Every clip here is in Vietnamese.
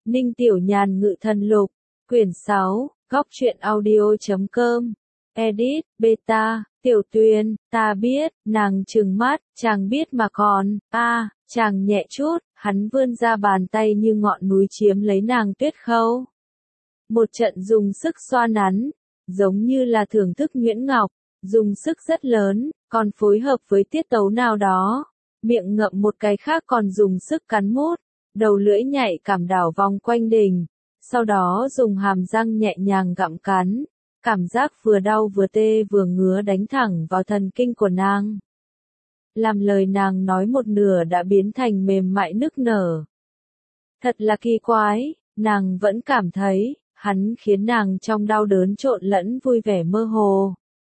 Ninh Tiểu Nhàn Ngự Thần Lục, quyển 6, góc truyện audio.com, edit, beta, Tiểu Tuyền, ta biết, nàng trừng mắt, chàng biết mà còn, chàng nhẹ chút, hắn vươn ra bàn tay như ngọn núi chiếm lấy nàng tuyết khâu. Một trận dùng sức xoa nắn, giống như là thưởng thức nhuyễn ngọc, dùng sức rất lớn, còn phối hợp với tiết tấu nào đó, miệng ngậm một cái khác còn dùng sức cắn mút, đầu lưỡi nhạy cảm đảo vòng quanh đỉnh, sau đó dùng hàm răng nhẹ nhàng gặm cắn, cảm giác vừa đau vừa tê vừa ngứa đánh thẳng vào thần kinh của nàng. Làm lời nàng nói một nửa đã biến thành mềm mại nức nở. Thật là kỳ quái, nàng vẫn cảm thấy, hắn khiến nàng trong đau đớn trộn lẫn vui vẻ mơ hồ.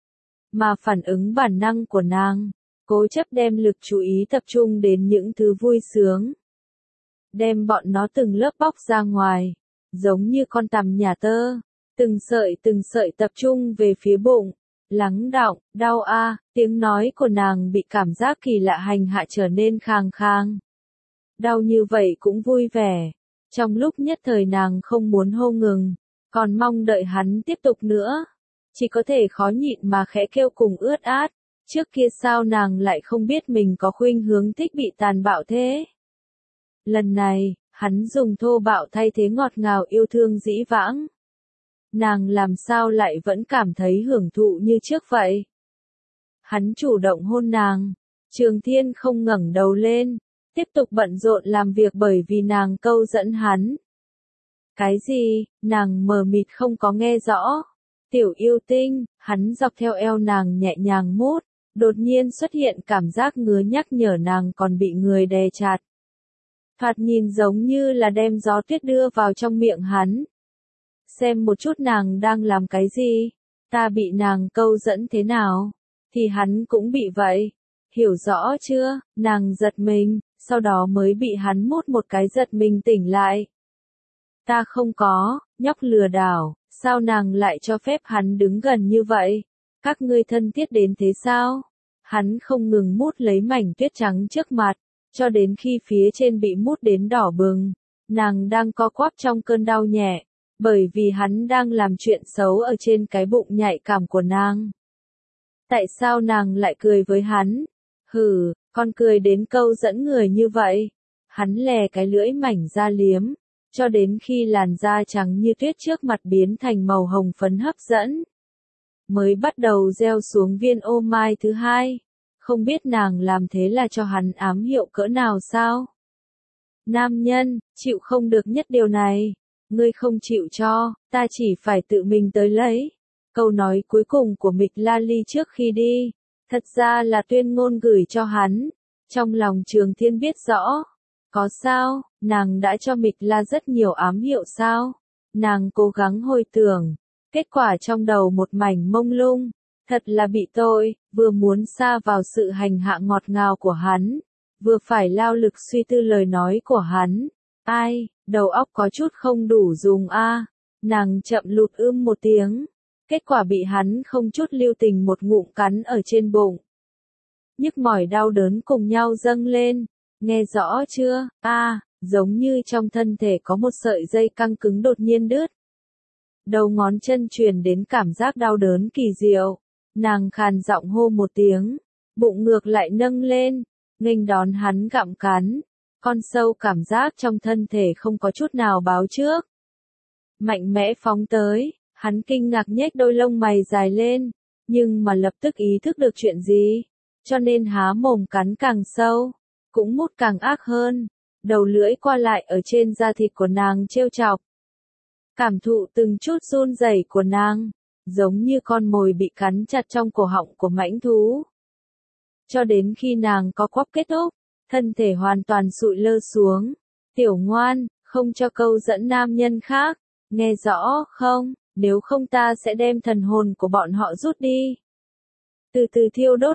Mà phản ứng bản năng của nàng, cố chấp đem lực chú ý tập trung đến những thứ vui sướng. Đem bọn nó từng lớp bóc ra ngoài, giống như con tằm nhà tơ, từng sợi tập trung về phía bụng, lắng đọng, đau tiếng nói của nàng bị cảm giác kỳ lạ hành hạ trở nên khang khang. Đau như vậy cũng vui vẻ, trong lúc nhất thời nàng không muốn hô ngừng, còn mong đợi hắn tiếp tục nữa. Chỉ có thể khó nhịn mà khẽ kêu cùng ướt át, trước kia sao nàng lại không biết mình có khuynh hướng thích bị tàn bạo thế. Lần này, hắn dùng thô bạo thay thế ngọt ngào yêu thương dĩ vãng. Nàng làm sao lại vẫn cảm thấy hưởng thụ như trước vậy. Hắn chủ động hôn nàng, Trường Thiên không ngẩng đầu lên, tiếp tục bận rộn làm việc bởi vì nàng câu dẫn hắn. Cái gì, nàng mờ mịt không có nghe rõ. Tiểu yêu tinh, hắn dọc theo eo nàng nhẹ nhàng mút, đột nhiên xuất hiện cảm giác ngứa nhắc nhở nàng còn bị người đè chặt. Thoạt nhìn giống như là đem gió tuyết đưa vào trong miệng hắn. Xem một chút nàng đang làm cái gì, ta bị nàng câu dẫn thế nào, thì hắn cũng bị vậy. Hiểu rõ chưa, nàng giật mình, sau đó mới bị hắn mút một cái giật mình tỉnh lại. Ta không có, nhóc lừa đảo, sao nàng lại cho phép hắn đứng gần như vậy? Các ngươi thân thiết đến thế sao? Hắn không ngừng mút lấy mảnh tuyết trắng trước mặt, cho đến khi phía trên bị mút đến đỏ bừng. Nàng đang co quắp trong cơn đau nhẹ, bởi vì hắn đang làm chuyện xấu ở trên cái bụng nhạy cảm của nàng. Tại sao nàng lại cười với hắn? Hừ, con cười đến câu dẫn người như vậy. Hắn lè cái lưỡi mảnh ra liếm, cho đến khi làn da trắng như tuyết trước mặt biến thành màu hồng phấn hấp dẫn. Mới bắt đầu gieo xuống viên ô mai thứ hai. Không biết nàng làm thế là cho hắn ám hiệu cỡ nào sao? Nam nhân, chịu không được nhất điều này. Ngươi không chịu cho, ta chỉ phải tự mình tới lấy. Câu nói cuối cùng của Mịch La Ly trước khi đi, thật ra là tuyên ngôn gửi cho hắn. Trong lòng Trường Thiên biết rõ. Có sao, nàng đã cho Mịch La rất nhiều ám hiệu sao? Nàng cố gắng hồi tưởng, kết quả trong đầu một mảnh mông lung. Thật là bị tội, vừa muốn sa vào sự hành hạ ngọt ngào của hắn, vừa phải lao lực suy tư lời nói của hắn. Ai, đầu óc có chút không đủ dùng Nàng chậm lụt một tiếng, kết quả bị hắn không chút lưu tình một ngụm cắn ở trên bụng. Nhức mỏi đau đớn cùng nhau dâng lên, nghe rõ chưa? Giống như trong thân thể có một sợi dây căng cứng đột nhiên đứt. Đầu ngón chân truyền đến cảm giác đau đớn kỳ diệu. Nàng khàn giọng hô một tiếng, bụng ngược lại nâng lên, nghênh đón hắn gặm cắn. Con sâu cảm giác trong thân thể không có chút nào báo trước. Mạnh mẽ phóng tới, hắn kinh ngạc nhếch đôi lông mày dài lên, nhưng mà lập tức ý thức được chuyện gì, cho nên há mồm cắn càng sâu, cũng mút càng ác hơn, đầu lưỡi qua lại ở trên da thịt của nàng trêu chọc. Cảm thụ từng chút run rẩy của nàng, giống như con mồi bị cắn chặt trong cổ họng của mãnh thú. Cho đến khi nàng có quắp kết thúc, thân thể hoàn toàn sụi lơ xuống. Tiểu ngoan, không cho câu dẫn nam nhân khác, nghe rõ không, nếu không ta sẽ đem thần hồn của bọn họ rút đi. Từ từ thiêu đốt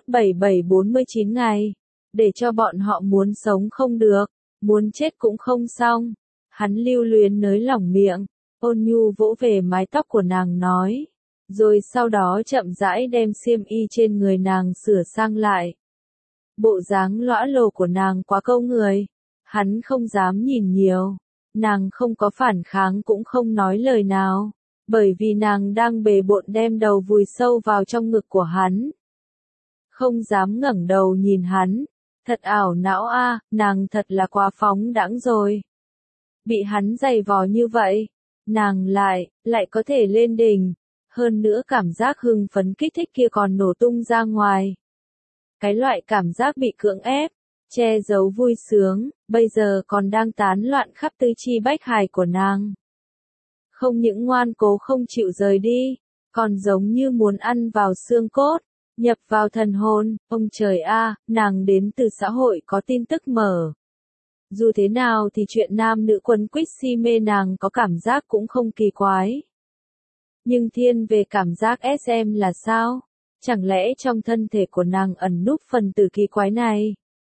7749 ngày, để cho bọn họ muốn sống không được, muốn chết cũng không xong. Hắn lưu luyến nới lỏng miệng, ôn nhu vỗ về mái tóc của nàng nói, rồi sau đó chậm rãi đem xiêm y trên người nàng sửa sang lại. Bộ dáng lõa lồ của nàng quá câu người, hắn không dám nhìn nhiều, Nàng không có phản kháng cũng không nói lời nào, bởi vì nàng đang bề bộn đem đầu vùi sâu vào trong ngực của hắn. Không dám ngẩng đầu nhìn hắn, thật ảo não a, nàng thật là quá phóng đãng rồi. Bị hắn giày vò như vậy, nàng lại có thể lên đỉnh, hơn nữa cảm giác hưng phấn kích thích kia còn nổ tung ra ngoài. Cái loại cảm giác bị cưỡng ép, che giấu vui sướng, bây giờ còn đang tán loạn khắp tứ chi bách hải của nàng. Không những ngoan cố không chịu rời đi, còn giống như muốn ăn vào xương cốt, nhập vào thần hồn, ông trời a, nàng đến từ xã hội có tin tức mở. Dù thế nào thì chuyện nam nữ quấn quýt si mê nàng có cảm giác cũng không kỳ quái. Nhưng thiên về cảm giác SM là sao? Chẳng lẽ trong thân thể của nàng ẩn núp phần tử kỳ quái này?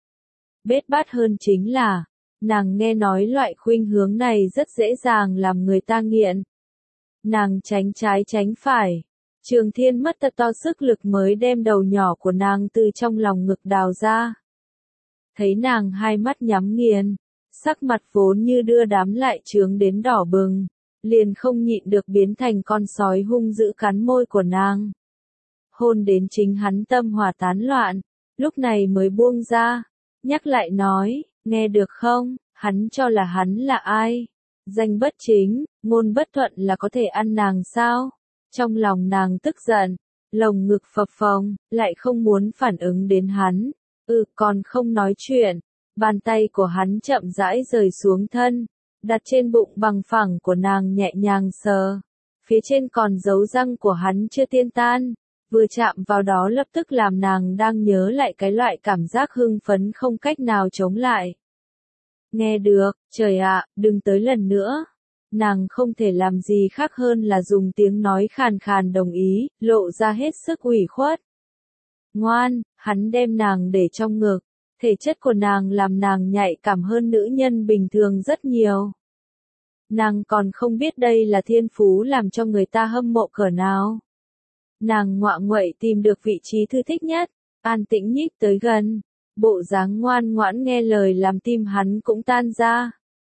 Bết bát hơn chính là, nàng nghe nói loại khuynh hướng này rất dễ dàng làm người ta nghiện. Nàng tránh trái tránh phải. Trường Thiên mất thật to sức lực mới đem đầu nhỏ của nàng từ trong lòng ngực đào ra. Thấy nàng hai mắt nhắm nghiền, sắc mặt vốn như đưa đám lại trướng đến đỏ bừng, liền không nhịn được biến thành con sói hung dữ cắn môi của nàng. Hôn đến chính hắn tâm hỏa tán loạn, lúc này mới buông ra, nhắc lại nói, nghe được không, hắn cho là hắn là ai? Danh bất chính, ngôn bất thuận là có thể ăn nàng sao? Trong lòng nàng tức giận, lồng ngực phập phồng, lại không muốn phản ứng đến hắn. Còn không nói chuyện. Bàn tay của hắn chậm rãi rời xuống thân, đặt trên bụng bằng phẳng của nàng nhẹ nhàng sờ. Phía trên còn dấu răng của hắn chưa tiên tan, vừa chạm vào đó lập tức làm nàng đang nhớ lại cái loại cảm giác hưng phấn không cách nào chống lại. Nghe được, trời ạ, đừng tới lần nữa. Nàng không thể làm gì khác hơn là dùng tiếng nói khàn khàn đồng ý, lộ ra hết sức ủy khuất. Ngoan, hắn đem nàng để trong ngực, thể chất của nàng làm nàng nhạy cảm hơn nữ nhân bình thường rất nhiều. Nàng còn không biết đây là thiên phú làm cho người ta hâm mộ cỡ nào. Nàng ngoạ nguậy tìm được vị trí thư thích nhất, an tĩnh nhích tới gần, bộ dáng ngoan ngoãn nghe lời làm tim hắn cũng tan ra.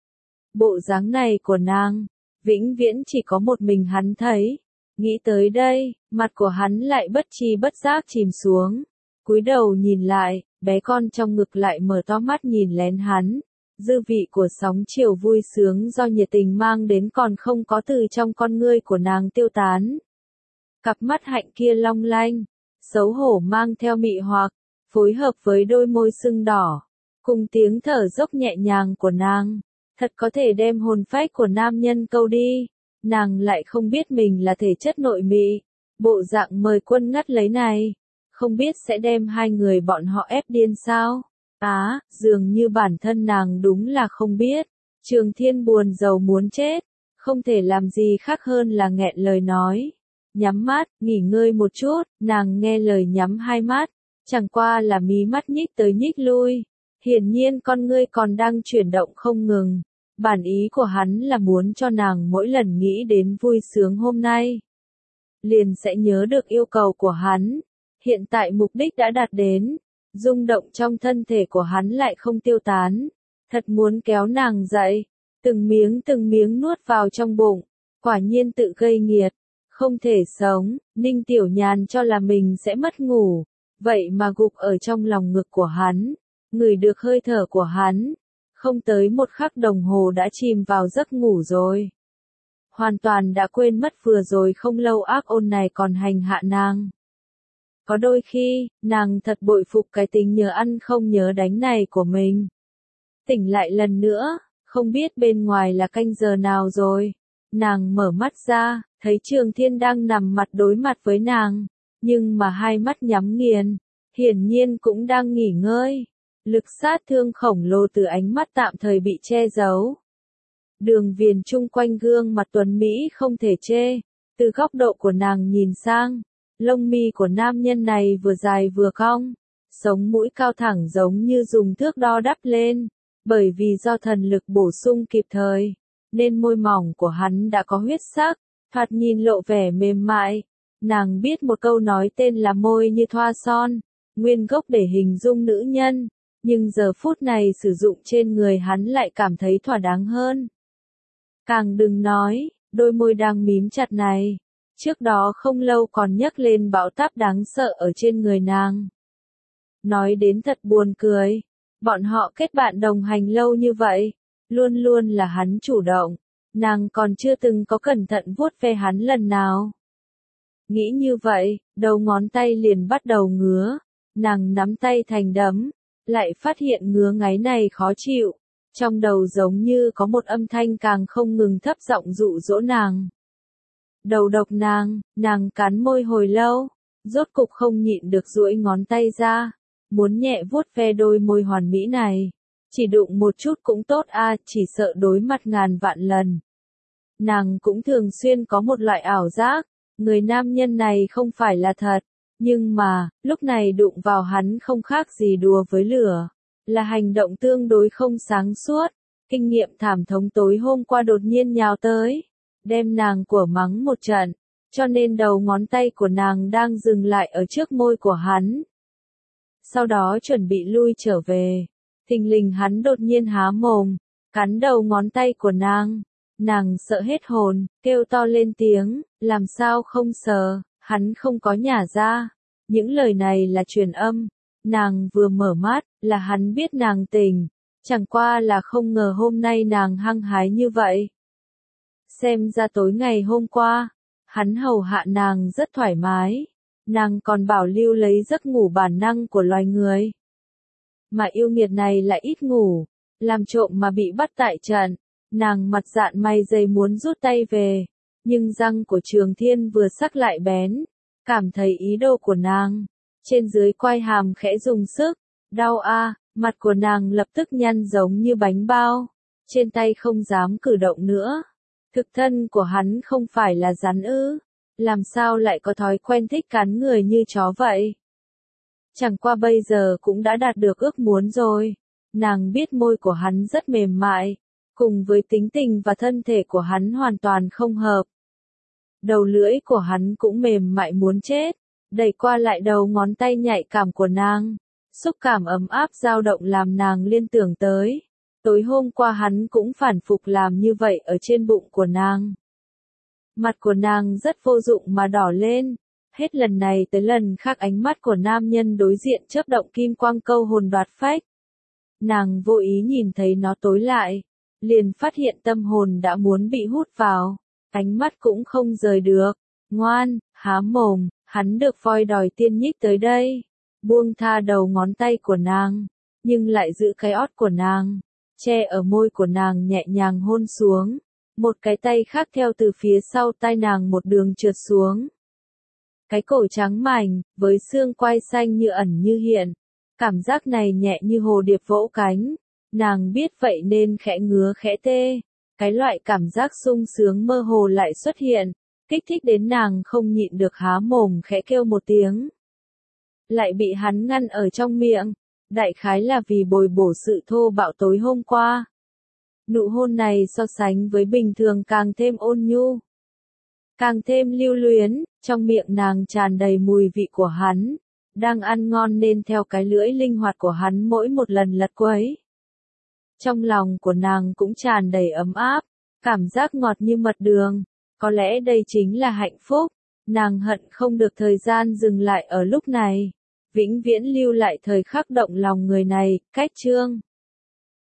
Bộ dáng này của nàng, vĩnh viễn chỉ có một mình hắn thấy. Nghĩ tới đây, mặt của hắn lại bất tri bất giác chìm xuống. Cúi đầu nhìn lại, bé con trong ngực lại mở to mắt nhìn lén hắn. Dư vị của sóng chiều vui sướng do nhiệt tình mang đến còn không có từ trong con ngươi của nàng tiêu tán. Cặp mắt hạnh kia long lanh, xấu hổ mang theo mị hoặc, phối hợp với đôi môi sưng đỏ, cùng tiếng thở dốc nhẹ nhàng của nàng, thật có thể đem hồn phách của nam nhân câu đi. Nàng lại không biết mình là thể chất nội mị, bộ dạng mời quân ngắt lấy này, không biết sẽ đem hai người bọn họ ép điên sao? Dường như bản thân nàng đúng là không biết. Trường Thiên buồn rầu muốn chết, không thể làm gì khác hơn là nghẹn lời nói. Nhắm mắt, nghỉ ngơi một chút, nàng nghe lời nhắm hai mắt, chẳng qua là mí mắt nhích tới nhích lui. Hiển nhiên con ngươi còn đang chuyển động không ngừng. Bản ý của hắn là muốn cho nàng mỗi lần nghĩ đến vui sướng hôm nay, liền sẽ nhớ được yêu cầu của hắn. Hiện tại mục đích đã đạt đến, rung động trong thân thể của hắn lại không tiêu tán. Thật muốn kéo nàng dậy, từng miếng nuốt vào trong bụng, quả nhiên tự gây nghiệt, không thể sống. Ninh Tiểu Nhàn cho là mình sẽ mất ngủ, vậy mà gục ở trong lòng ngực của hắn, ngửi được hơi thở của hắn. Không tới một khắc đồng hồ đã chìm vào giấc ngủ rồi. Hoàn toàn đã quên mất vừa rồi không lâu ác ôn này còn hành hạ nàng. Có đôi khi, nàng thật bội phục cái tính nhớ ăn không nhớ đánh này của mình. Tỉnh lại lần nữa, không biết bên ngoài là canh giờ nào rồi. Nàng mở mắt ra, thấy Trường Thiên đang nằm mặt đối mặt với nàng, nhưng mà hai mắt nhắm nghiền, hiển nhiên cũng đang nghỉ ngơi. Lực sát thương khổng lồ từ ánh mắt tạm thời bị che giấu. Đường viền chung quanh gương mặt tuấn Mỹ không thể chê. Từ góc độ của nàng nhìn sang, lông mi của nam nhân này vừa dài vừa cong, sống mũi cao thẳng giống như dùng thước đo đắp lên. Bởi vì do thần lực bổ sung kịp thời, nên môi mỏng của hắn đã có huyết sắc, thoạt nhìn lộ vẻ mềm mại. Nàng biết một câu nói tên là môi như thoa son, nguyên gốc để hình dung nữ nhân. Nhưng giờ phút này sử dụng trên người hắn lại cảm thấy thỏa đáng hơn. Càng đừng nói, đôi môi đang mím chặt này. Trước đó không lâu còn nhấc lên bão táp đáng sợ ở trên người nàng. Nói đến thật buồn cười. Bọn họ kết bạn đồng hành lâu như vậy. Luôn luôn là hắn chủ động. Nàng còn chưa từng có cẩn thận vuốt ve hắn lần nào. Nghĩ như vậy, đầu ngón tay liền bắt đầu ngứa. Nàng nắm tay thành đấm. Lại phát hiện ngứa ngáy này khó chịu. Trong đầu giống như có một âm thanh càng không ngừng thấp giọng dụ dỗ nàng. Đầu độc nàng cắn môi hồi lâu, rốt cục không nhịn được duỗi ngón tay ra, muốn nhẹ vuốt ve đôi môi hoàn mỹ này. Chỉ đụng một chút cũng tốt a, chỉ sợ đối mặt ngàn vạn lần. Nàng cũng thường xuyên có một loại ảo giác, người nam nhân này không phải là thật, nhưng mà, lúc này đụng vào hắn không khác gì đùa với lửa, là hành động tương đối không sáng suốt. Kinh nghiệm thảm thống tối hôm qua đột nhiên nhào tới, đem nàng của mắng một trận, cho nên đầu ngón tay của nàng đang dừng lại ở trước môi của hắn. Sau đó chuẩn bị lui trở về, thình lình hắn đột nhiên há mồm, cắn đầu ngón tay của nàng. Nàng sợ hết hồn, kêu to lên tiếng, làm sao không sờ, hắn không có nhả ra. Những lời này là truyền âm, nàng vừa mở mắt, là hắn biết nàng tỉnh, chẳng qua là không ngờ hôm nay nàng hăng hái như vậy. Xem ra tối ngày hôm qua, hắn hầu hạ nàng rất thoải mái, nàng còn bảo lưu lấy giấc ngủ bản năng của loài người. Mà yêu nghiệt này lại ít ngủ, làm trộm mà bị bắt tại trận, nàng mặt dạn mày dày muốn rút tay về, nhưng răng của Trường Thiên vừa sắc lại bén, cảm thấy ý đồ của nàng, trên dưới quai hàm khẽ dùng sức, đau a, mặt của nàng lập tức nhăn giống như bánh bao, trên tay không dám cử động nữa. Thực thân của hắn không phải là rắn ư, làm sao lại có thói quen thích cắn người như chó vậy? Chẳng qua bây giờ cũng đã đạt được ước muốn rồi, nàng biết môi của hắn rất mềm mại, cùng với tính tình và thân thể của hắn hoàn toàn không hợp. Đầu lưỡi của hắn cũng mềm mại muốn chết, đẩy qua lại đầu ngón tay nhạy cảm của nàng, xúc cảm ấm áp dao động làm nàng liên tưởng tới. Tối hôm qua hắn cũng phản phục làm như vậy ở trên bụng của nàng. Mặt của nàng rất vô dụng mà đỏ lên, hết lần này tới lần khác ánh mắt của nam nhân đối diện chớp động kim quang câu hồn đoạt phách. Nàng vô ý nhìn thấy nó tối lại, liền phát hiện tâm hồn đã muốn bị hút vào, ánh mắt cũng không rời được. Ngoan, há mồm, hắn được voi đòi tiên nhích tới đây, buông tha đầu ngón tay của nàng, nhưng lại giữ cái ót của nàng, che ở môi của nàng nhẹ nhàng hôn xuống, một cái tay khác theo từ phía sau tai nàng một đường trượt xuống. Cái cổ trắng mảnh, với xương quai xanh như ẩn như hiện, cảm giác này nhẹ như hồ điệp vỗ cánh, nàng biết vậy nên khẽ ngứa khẽ tê, cái loại cảm giác sung sướng mơ hồ lại xuất hiện, kích thích đến nàng không nhịn được há mồm khẽ kêu một tiếng. Lại bị hắn ngăn ở trong miệng, đại khái là vì bồi bổ sự thô bạo tối hôm qua. Nụ hôn này so sánh với bình thường càng thêm ôn nhu, càng thêm lưu luyến, trong miệng nàng tràn đầy mùi vị của hắn, đang ăn ngon nên theo cái lưỡi linh hoạt của hắn mỗi một lần lật quấy. Trong lòng của nàng cũng tràn đầy ấm áp, cảm giác ngọt như mật đường, có lẽ đây chính là hạnh phúc, nàng hận không được thời gian dừng lại ở lúc này, vĩnh viễn lưu lại thời khắc động lòng người này. Cách chương